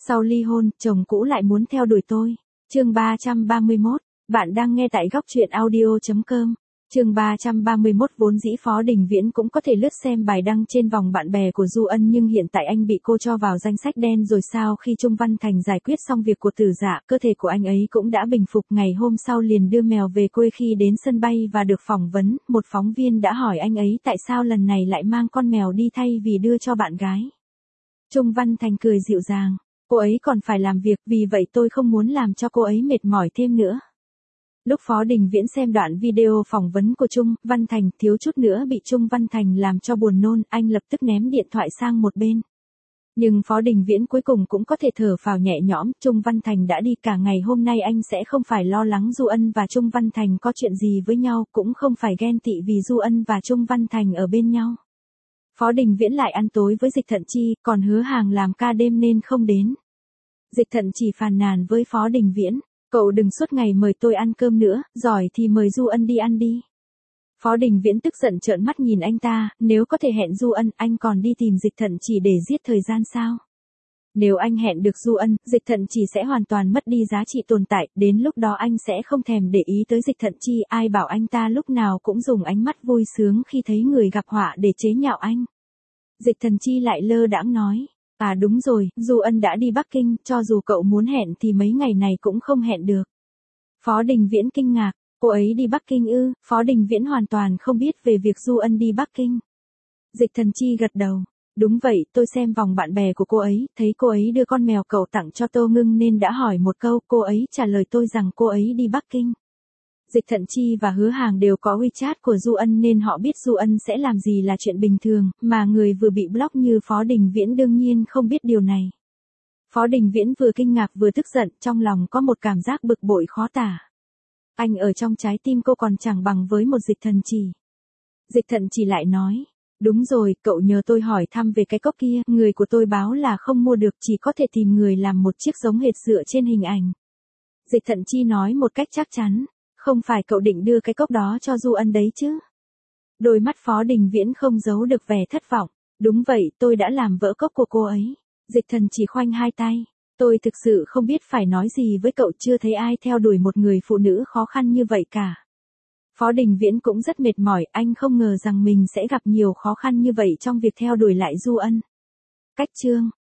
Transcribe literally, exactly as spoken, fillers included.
Sau ly hôn, chồng cũ lại muốn theo đuổi tôi. Chương ba trăm ba mươi mốt, bạn đang nghe tại góc truyện audio chấm com. Chương ba trăm ba mươi mốt vốn dĩ Phó Đình Viễn cũng có thể lướt xem bài đăng trên vòng bạn bè của Du Ân, nhưng hiện tại anh bị cô cho vào danh sách đen rồi sao? Khi Trung Văn Thành giải quyết xong việc của Tử Dạ, cơ thể của anh ấy cũng đã bình phục, ngày hôm sau liền đưa mèo về quê. Khi đến sân bay và được phỏng vấn, một phóng viên đã hỏi anh ấy tại sao lần này lại mang con mèo đi thay vì đưa cho bạn gái. Trung Văn Thành cười dịu dàng, cô ấy còn phải làm việc, vì vậy tôi không muốn làm cho cô ấy mệt mỏi thêm nữa. Lúc Phó Đình Viễn xem đoạn video phỏng vấn của Trung Văn Thành, thiếu chút nữa bị Trung Văn Thành làm cho buồn nôn, anh lập tức ném điện thoại sang một bên. Nhưng Phó Đình Viễn cuối cùng cũng có thể thở phào nhẹ nhõm, Trung Văn Thành đã đi, cả ngày hôm nay anh sẽ không phải lo lắng Du Ân và Trung Văn Thành có chuyện gì với nhau, cũng không phải ghen tị vì Du Ân và Trung Văn Thành ở bên nhau. Phó Đình Viễn lại ăn tối với Dịch Thận Chi, còn Hứa Hàng làm ca đêm nên không đến. Dịch Thận chỉ phàn nàn với Phó Đình Viễn, cậu đừng suốt ngày mời tôi ăn cơm nữa, giỏi thì mời Du Ân đi ăn đi. Phó Đình Viễn tức giận trợn mắt nhìn anh ta, nếu có thể hẹn Du Ân, anh còn đi tìm Dịch Thận chỉ để giết thời gian sao? Nếu anh hẹn được Du Ân, Dịch Thận chỉ sẽ hoàn toàn mất đi giá trị tồn tại, đến lúc đó anh sẽ không thèm để ý tới Dịch Thận Chi, ai bảo anh ta lúc nào cũng dùng ánh mắt vui sướng khi thấy người gặp họa để chế nhạo anh. Dịch Thận Chi lại lơ đãng nói, à đúng rồi, Du Ân đã đi Bắc Kinh, cho dù cậu muốn hẹn thì mấy ngày này cũng không hẹn được. Phó Đình Viễn kinh ngạc, cô ấy đi Bắc Kinh ư? Phó Đình Viễn hoàn toàn không biết về việc Du Ân đi Bắc Kinh. Dịch Thận Chi gật đầu, đúng vậy, tôi xem vòng bạn bè của cô ấy, thấy cô ấy đưa con mèo cậu tặng cho Tô Ngưng nên đã hỏi một câu, cô ấy trả lời tôi rằng cô ấy đi Bắc Kinh. Dịch Thận Chi và Hứa Hàng đều có WeChat của Du Ân nên họ biết Du Ân sẽ làm gì là chuyện bình thường, mà người vừa bị block như Phó Đình Viễn đương nhiên không biết điều này. Phó Đình Viễn vừa kinh ngạc vừa tức giận, trong lòng có một cảm giác bực bội khó tả. Anh ở trong trái tim cô còn chẳng bằng với một Dịch Thận Chỉ. Dịch Thận Chỉ lại nói, đúng rồi, cậu nhờ tôi hỏi thăm về cái cốc kia, người của tôi báo là không mua được, chỉ có thể tìm người làm một chiếc giống hệt dựa trên hình ảnh. Dịch Thận Chi nói một cách chắc chắn, không phải cậu định đưa cái cốc đó cho Du Ân đấy chứ? Đôi mắt Phó Đình Viễn không giấu được vẻ thất vọng, đúng vậy, tôi đã làm vỡ cốc của cô ấy. Dịch Thận Chỉ khoanh hai tay, tôi thực sự không biết phải nói gì với cậu, chưa thấy ai theo đuổi một người phụ nữ khó khăn như vậy cả. Phó Đình Viễn cũng rất mệt mỏi, anh không ngờ rằng mình sẽ gặp nhiều khó khăn như vậy trong việc theo đuổi lại Du Ân. Cách chương